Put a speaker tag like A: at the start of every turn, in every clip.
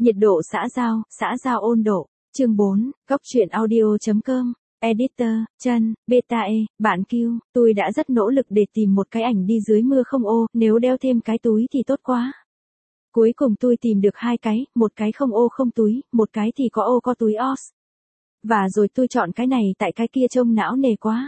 A: Nhiệt độ xã giao ôn độ. Chương 4, góc truyện audio.com. Editor, chân, beta e, bạn Q, tôi đã rất nỗ lực để tìm một cái ảnh đi dưới mưa không ô, nếu đeo thêm cái túi thì tốt quá. Cuối cùng tôi tìm được hai cái, một cái không ô không túi, một cái thì có ô có túi os. Và rồi tôi chọn cái này tại cái kia trông não nề quá.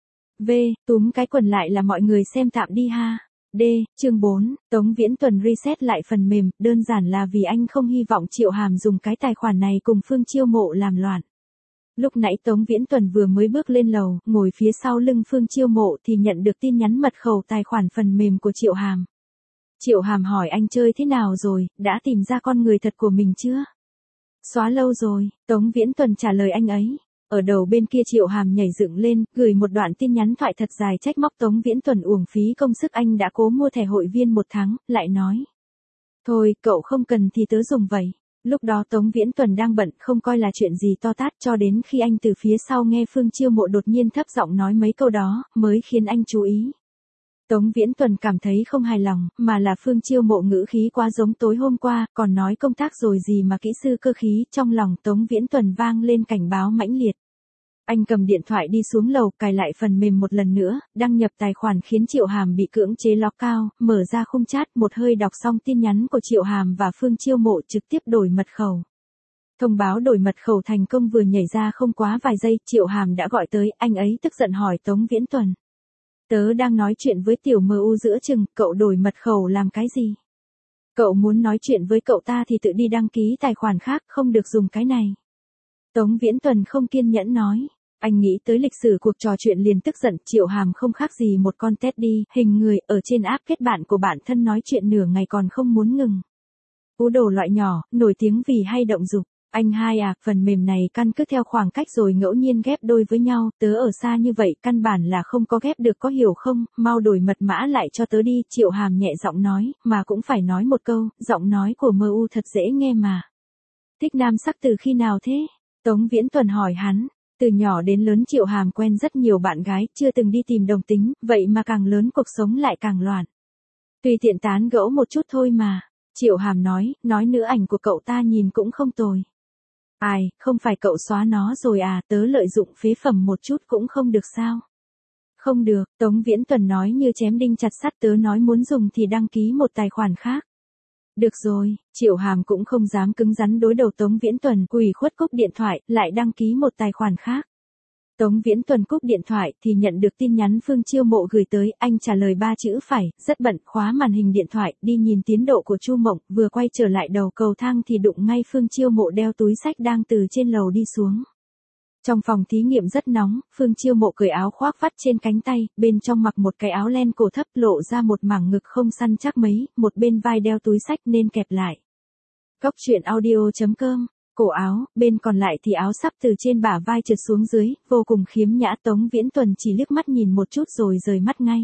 A: V, túm cái quần lại là mọi người xem tạm đi ha. D, chương 4, Tống Viễn Tuần reset lại phần mềm, đơn giản là vì anh không hy vọng Triệu Hàm dùng cái tài khoản này cùng Phương Chiêu Mộ làm loạn. Lúc nãy Tống Viễn Tuần vừa mới bước lên lầu, ngồi phía sau lưng Phương Chiêu Mộ thì nhận được tin nhắn mật khẩu tài khoản phần mềm của Triệu Hàm. Triệu Hàm hỏi anh chơi thế nào rồi, đã tìm ra con người thật của mình chưa? Xóa lâu rồi, Tống Viễn Tuần trả lời anh ấy. Ở đầu bên kia Triệu Hàm nhảy dựng lên, gửi một đoạn tin nhắn thoại thật dài trách móc Tống Viễn Tuần uổng phí công sức anh đã cố mua thẻ hội viên 1 tháng, lại nói. Thôi, cậu không cần thì tớ dùng vậy. Lúc đó Tống Viễn Tuần đang bận không coi là chuyện gì to tát cho đến khi anh từ phía sau nghe Phương Chiêu Mộ đột nhiên thấp giọng nói mấy câu đó, mới khiến anh chú ý. Tống Viễn Tuần cảm thấy không hài lòng, mà là Phương Chiêu Mộ ngữ khí quá giống tối hôm qua, còn nói công tác rồi gì mà kỹ sư cơ khí, trong lòng Tống Viễn Tuần vang lên cảnh báo mãnh liệt. Anh cầm điện thoại đi xuống lầu, cài lại phần mềm một lần nữa, đăng nhập tài khoản khiến Triệu Hàm bị cưỡng chế lock out, mở ra khung chat, một hơi đọc xong tin nhắn của Triệu Hàm và Phương Chiêu Mộ trực tiếp đổi mật khẩu. Thông báo đổi mật khẩu thành công vừa nhảy ra không quá vài giây, Triệu Hàm đã gọi tới, anh ấy tức giận hỏi Tống Viễn Tuần. Tớ đang nói chuyện với tiểu MU giữa chừng, cậu đổi mật khẩu làm cái gì? Cậu muốn nói chuyện với cậu ta thì tự đi đăng ký tài khoản khác, không được dùng cái này. Tống Viễn Tuần không kiên nhẫn nói. Anh nghĩ tới lịch sử cuộc trò chuyện liền tức giận, Triệu Hàm không khác gì một con Teddy, hình người, ở trên app kết bạn của bản thân nói chuyện nửa ngày còn không muốn ngừng. Cú đồ loại nhỏ, nổi tiếng vì hay động dục. Anh hai à, phần mềm này căn cứ theo khoảng cách rồi ngẫu nhiên ghép đôi với nhau, tớ ở xa như vậy căn bản là không có ghép được có hiểu không, mau đổi mật mã lại cho tớ đi, Triệu Hàm nhẹ giọng nói, mà cũng phải nói một câu, giọng nói của MU thật dễ nghe mà. Thích nam sắc từ khi nào thế? Tống Viễn Tuần hỏi hắn. Từ nhỏ đến lớn Triệu Hàm quen rất nhiều bạn gái, chưa từng đi tìm đồng tính, vậy mà càng lớn cuộc sống lại càng loạn. Tùy tiện tán gẫu một chút thôi mà. Triệu Hàm nói nữa ảnh của cậu ta nhìn cũng không tồi. Ai, không phải cậu xóa nó rồi à, tớ lợi dụng phế phẩm một chút cũng không được sao? Không được, Tống Viễn Tuần nói như chém đinh chặt sắt, tớ nói muốn dùng thì đăng ký một tài khoản khác. Được rồi, Triệu Hàm cũng không dám cứng rắn đối đầu Tống Viễn Tuần, ủy khuất cúp điện thoại, lại đăng ký một tài khoản khác. Tống Viễn Tuần cúp điện thoại thì nhận được tin nhắn Phương Chiêu Mộ gửi tới, anh trả lời 3 chữ phải, rất bận, khóa màn hình điện thoại, đi nhìn tiến độ của Chu Mộng, vừa quay trở lại đầu cầu thang thì đụng ngay Phương Chiêu Mộ đeo túi xách đang từ trên lầu đi xuống. Trong phòng thí nghiệm rất nóng, Phương Chiêu Mộ cởi áo khoác vắt trên cánh tay, bên trong mặc một cái áo len cổ thấp lộ ra một mảng ngực không săn chắc mấy, một bên vai đeo túi xách nên kẹp lại. Góc truyện audio.com. Cổ áo, bên còn lại thì áo sắp từ trên bả vai trượt xuống dưới, vô cùng khiếm nhã. Tống Viễn Tuần chỉ liếc mắt nhìn một chút rồi rời mắt ngay.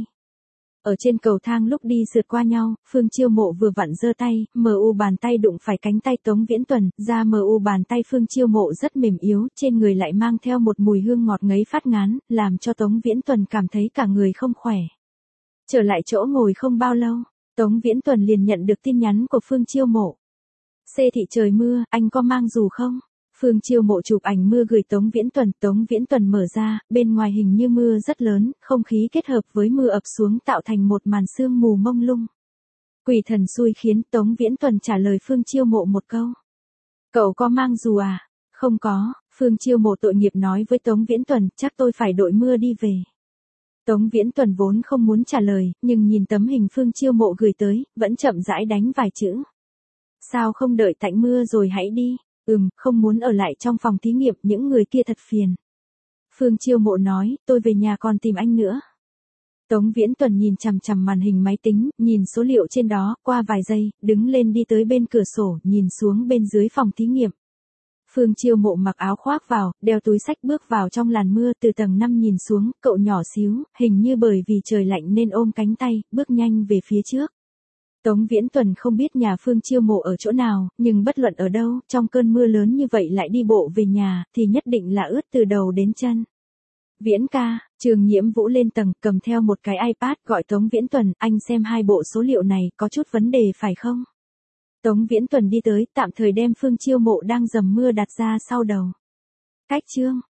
A: Ở trên cầu thang lúc đi sượt qua nhau, Phương Chiêu Mộ vừa vặn giơ tay, MU bàn tay đụng phải cánh tay Tống Viễn Tuần, da MU bàn tay Phương Chiêu Mộ rất mềm yếu, trên người lại mang theo một mùi hương ngọt ngấy phát ngán, làm cho Tống Viễn Tuần cảm thấy cả người không khỏe. Trở lại chỗ ngồi không bao lâu, Tống Viễn Tuần liền nhận được tin nhắn của Phương Chiêu Mộ. Xê thị trời mưa, anh có mang dù không? Phương Chiêu Mộ chụp ảnh mưa gửi Tống Viễn Tuần mở ra, bên ngoài hình như mưa rất lớn, không khí kết hợp với mưa ập xuống tạo thành một màn sương mù mông lung. Quỷ thần xui khiến, Tống Viễn Tuần trả lời Phương Chiêu Mộ một câu. Cậu có mang dù à? Không có, Phương Chiêu Mộ tội nghiệp nói với Tống Viễn Tuần, chắc tôi phải đội mưa đi về. Tống Viễn Tuần vốn không muốn trả lời, nhưng nhìn tấm hình Phương Chiêu Mộ gửi tới, vẫn chậm rãi đánh vài chữ. Sao không đợi tạnh mưa rồi hãy đi? Không muốn ở lại trong phòng thí nghiệm, những người kia thật phiền. Phương Chiêu Mộ nói, tôi về nhà còn tìm anh nữa. Tống Viễn Tuần nhìn chằm chằm màn hình máy tính, nhìn số liệu trên đó, qua vài giây, đứng lên đi tới bên cửa sổ, nhìn xuống bên dưới phòng thí nghiệm. Phương Chiêu Mộ mặc áo khoác vào, đeo túi xách bước vào trong làn mưa, từ tầng 5 nhìn xuống, cậu nhỏ xíu, hình như bởi vì trời lạnh nên ôm cánh tay, bước nhanh về phía trước. Tống Viễn Tuần không biết nhà Phương Chiêu Mộ ở chỗ nào, nhưng bất luận ở đâu, trong cơn mưa lớn như vậy lại đi bộ về nhà, thì nhất định là ướt từ đầu đến chân. Viễn ca, Trường Nhiễm Vũ lên tầng, cầm theo một cái iPad gọi Tống Viễn Tuần, anh xem 2 bộ số liệu này, có chút vấn đề phải không? Tống Viễn Tuần đi tới, tạm thời đem Phương Chiêu Mộ đang dầm mưa đặt ra sau đầu. Cách chương.